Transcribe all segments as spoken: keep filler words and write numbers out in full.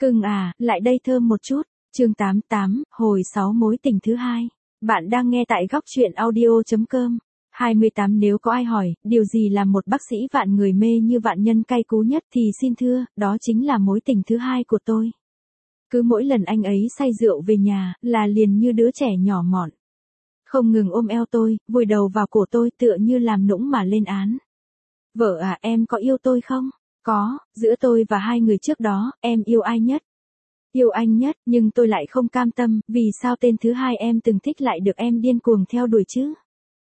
Cưng à, lại đây thơm một chút. Chương tám mươi tám, hồi sáu mối tình thứ hai. Bạn đang nghe tại góc truyện audio chấm com. hai mươi tám Nếu có ai hỏi, điều gì làm một bác sĩ vạn người mê như vạn nhân cay cú nhất thì xin thưa, đó chính là mối tình thứ hai của tôi. Cứ mỗi lần anh ấy say rượu về nhà, là liền như đứa trẻ nhỏ mọn. Không ngừng ôm eo tôi, vùi đầu vào cổ tôi tựa như làm nũng mà lên án. Vợ à, em có yêu tôi không? Có, giữa tôi và hai người trước đó, em yêu ai nhất? Yêu anh nhất, nhưng tôi lại không cam tâm, vì sao tên thứ hai em từng thích lại được em điên cuồng theo đuổi chứ?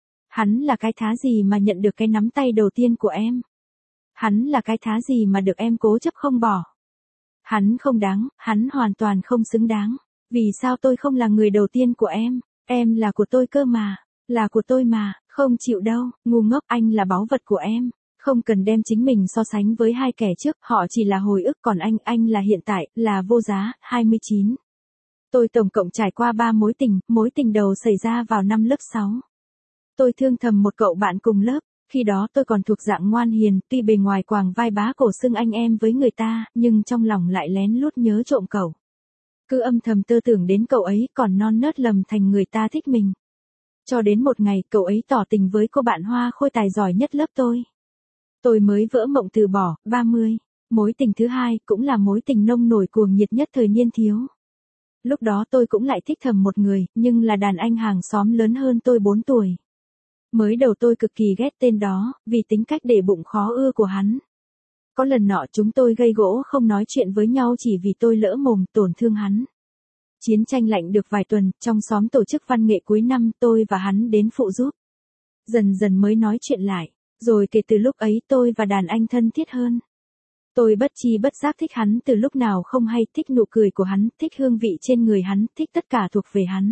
Hắn là cái thá gì mà nhận được cái nắm tay đầu tiên của em? Hắn là cái thá gì mà được em cố chấp không bỏ? Hắn không đáng, hắn hoàn toàn không xứng đáng. Vì sao tôi không là người đầu tiên của em? Em là của tôi cơ mà, là của tôi mà, không chịu đâu, ngu ngốc, anh là báu vật của em. Không cần đem chính mình so sánh với hai kẻ trước, họ chỉ là hồi ức, còn anh, anh là hiện tại, là vô giá. hai mươi chín Tôi tổng cộng trải qua ba mối tình, mối tình đầu xảy ra vào năm lớp sáu. Tôi thương thầm một cậu bạn cùng lớp, khi đó tôi còn thuộc dạng ngoan hiền, tuy bề ngoài quàng vai bá cổ xưng anh em với người ta, nhưng trong lòng lại lén lút nhớ trộm cậu. Cứ âm thầm tơ tưởng đến cậu ấy, còn non nớt lầm thành người ta thích mình. Cho đến một ngày, cậu ấy tỏ tình với cô bạn hoa khôi tài giỏi nhất lớp tôi. Tôi mới vỡ mộng từ bỏ. ba mươi Mối tình thứ hai, cũng là mối tình nông nổi cuồng nhiệt nhất thời niên thiếu. Lúc đó tôi cũng lại thích thầm một người, nhưng là đàn anh hàng xóm lớn hơn tôi bốn tuổi. Mới đầu tôi cực kỳ ghét tên đó, vì tính cách để bụng khó ưa của hắn. Có lần nọ chúng tôi gây gỗ không nói chuyện với nhau chỉ vì tôi lỡ mồm tổn thương hắn. Chiến tranh lạnh được vài tuần, trong xóm tổ chức văn nghệ cuối năm, tôi và hắn đến phụ giúp. Dần dần mới nói chuyện lại. Rồi kể từ lúc ấy tôi và đàn anh thân thiết hơn. Tôi bất chi bất giác thích hắn từ lúc nào không hay, thích nụ cười của hắn, thích hương vị trên người hắn, thích tất cả thuộc về hắn.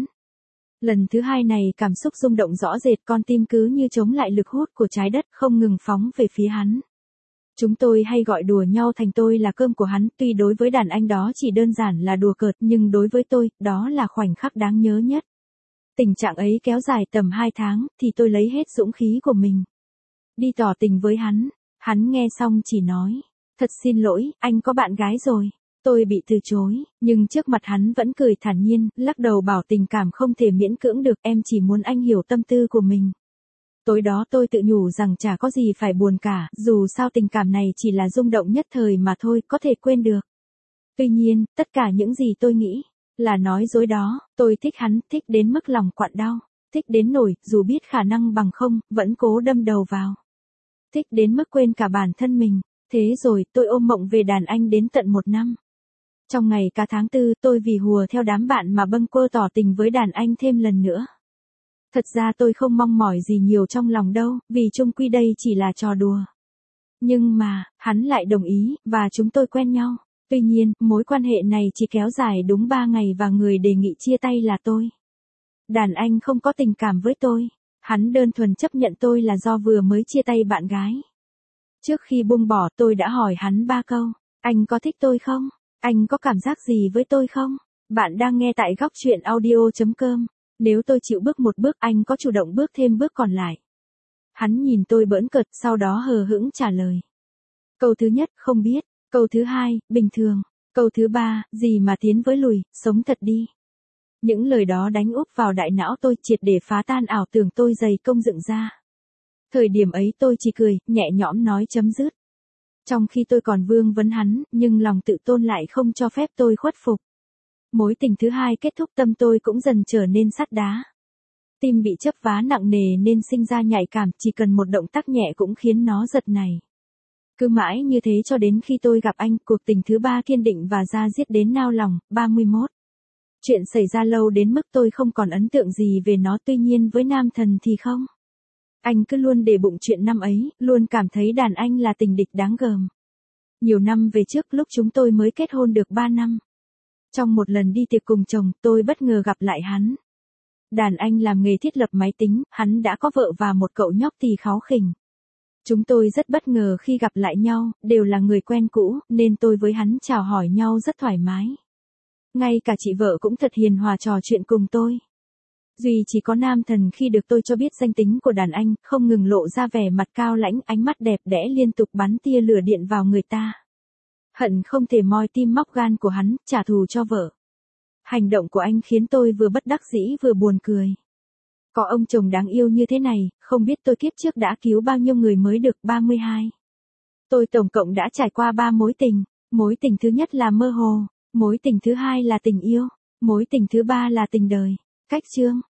Lần thứ hai này cảm xúc rung động rõ rệt, con tim cứ như chống lại lực hút của trái đất, không ngừng phóng về phía hắn. Chúng tôi hay gọi đùa nhau thành tôi là cơm của hắn, tuy đối với đàn anh đó chỉ đơn giản là đùa cợt, nhưng đối với tôi, đó là khoảnh khắc đáng nhớ nhất. Tình trạng ấy kéo dài tầm hai tháng, thì tôi lấy hết dũng khí của mình. Đi tỏ tình với hắn. Hắn nghe xong chỉ nói, thật xin lỗi, anh có bạn gái rồi. Tôi bị từ chối, nhưng trước mặt hắn vẫn cười thản nhiên, lắc đầu bảo tình cảm không thể miễn cưỡng được, em chỉ muốn anh hiểu tâm tư của mình. Tối đó tôi tự nhủ rằng chả có gì phải buồn cả, dù sao tình cảm này chỉ là rung động nhất thời mà thôi, có thể quên được. Tuy nhiên, tất cả những gì tôi nghĩ, là nói dối đó. Tôi thích hắn, thích đến mức lòng quặn đau, thích đến nỗi, dù biết khả năng bằng không, vẫn cố đâm đầu vào. Thích đến mức quên cả bản thân mình. Thế rồi, tôi ôm mộng về đàn anh đến tận một năm. Trong ngày cả tháng tư, tôi vì hùa theo đám bạn mà bâng quơ tỏ tình với đàn anh thêm lần nữa. Thật ra tôi không mong mỏi gì nhiều trong lòng đâu, vì chung quy đây chỉ là trò đùa. Nhưng mà, hắn lại đồng ý, và chúng tôi quen nhau. Tuy nhiên, mối quan hệ này chỉ kéo dài đúng ba ngày và người đề nghị chia tay là tôi. Đàn anh không có tình cảm với tôi. Hắn đơn thuần chấp nhận tôi là do vừa mới chia tay bạn gái. Trước khi buông bỏ tôi đã hỏi hắn ba câu. Anh có thích tôi không? Anh có cảm giác gì với tôi không? Bạn đang nghe tại góc truyện audio chấm com. Nếu tôi chịu bước một bước, anh có chủ động bước thêm bước còn lại? Hắn nhìn tôi bỡn cợt, sau đó hờ hững trả lời. Câu thứ nhất, không biết. Câu thứ hai, bình thường. Câu thứ ba, gì mà tiến với lùi, sống thật đi. Những lời đó đánh úp vào đại não tôi, triệt để phá tan ảo tưởng tôi dày công dựng ra. Thời điểm ấy tôi chỉ cười, nhẹ nhõm nói chấm dứt. Trong khi tôi còn vương vấn hắn, nhưng lòng tự tôn lại không cho phép tôi khuất phục. Mối tình thứ hai kết thúc, tâm tôi cũng dần trở nên sắt đá. Tim bị chấp vá nặng nề nên sinh ra nhạy cảm, chỉ cần một động tác nhẹ cũng khiến nó giật này. Cứ mãi như thế cho đến khi tôi gặp anh, cuộc tình thứ ba kiên định và da diết đến nao lòng. ba mươi mốt Chuyện xảy ra lâu đến mức tôi không còn ấn tượng gì về nó, tuy nhiên với nam thần thì không. Anh cứ luôn để bụng chuyện năm ấy, luôn cảm thấy đàn anh là tình địch đáng gờm. Nhiều năm về trước, lúc chúng tôi mới kết hôn được ba năm. Trong một lần đi tiệc cùng chồng, tôi bất ngờ gặp lại hắn. Đàn anh làm nghề thiết lập máy tính, hắn đã có vợ và một cậu nhóc thì kháu khỉnh. Chúng tôi rất bất ngờ khi gặp lại nhau, đều là người quen cũ, nên tôi với hắn chào hỏi nhau rất thoải mái. Ngay cả chị vợ cũng thật hiền hòa trò chuyện cùng tôi. Duy chỉ có nam thần khi được tôi cho biết danh tính của đàn anh, không ngừng lộ ra vẻ mặt cao lãnh, ánh mắt đẹp đẽ liên tục bắn tia lửa điện vào người ta. Hận không thể moi tim móc gan của hắn, trả thù cho vợ. Hành động của anh khiến tôi vừa bất đắc dĩ vừa buồn cười. Có ông chồng đáng yêu như thế này, không biết tôi kiếp trước đã cứu bao nhiêu người mới được ba mươi hai. Tôi tổng cộng đã trải qua ba mối tình. Mối tình thứ nhất là mơ hồ. Mối tình thứ hai là tình yêu. Mối tình thứ ba là tình đời. Cách chương.